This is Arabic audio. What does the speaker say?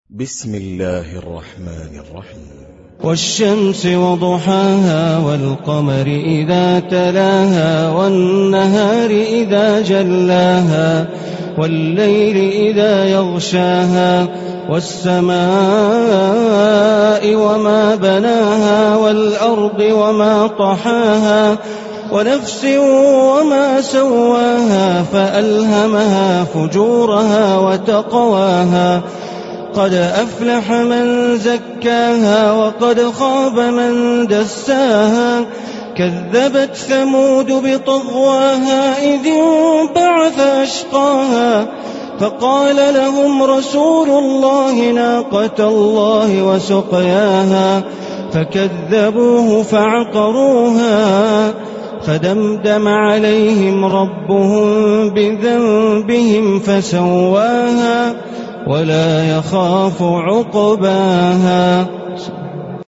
بسم الله الرحمن الرحيم. والشمس وضحاها والقمر إذا تلاها والنهار إذا جلاها والليل إذا يغشاها والسماء وما بناها والأرض وما طحاها ونفس وما سواها فألهمها فجورها وتقواها قد أفلح من زكاها وقد خاب من دساها كذبت ثمود بطغواها إذ انبعث أشقاها فقال لهم رسول الله ناقة الله وسقياها فكذبوه فعقروها فدمدم عليهم ربهم بذنبهم فسواها ولا يخاف عقباها.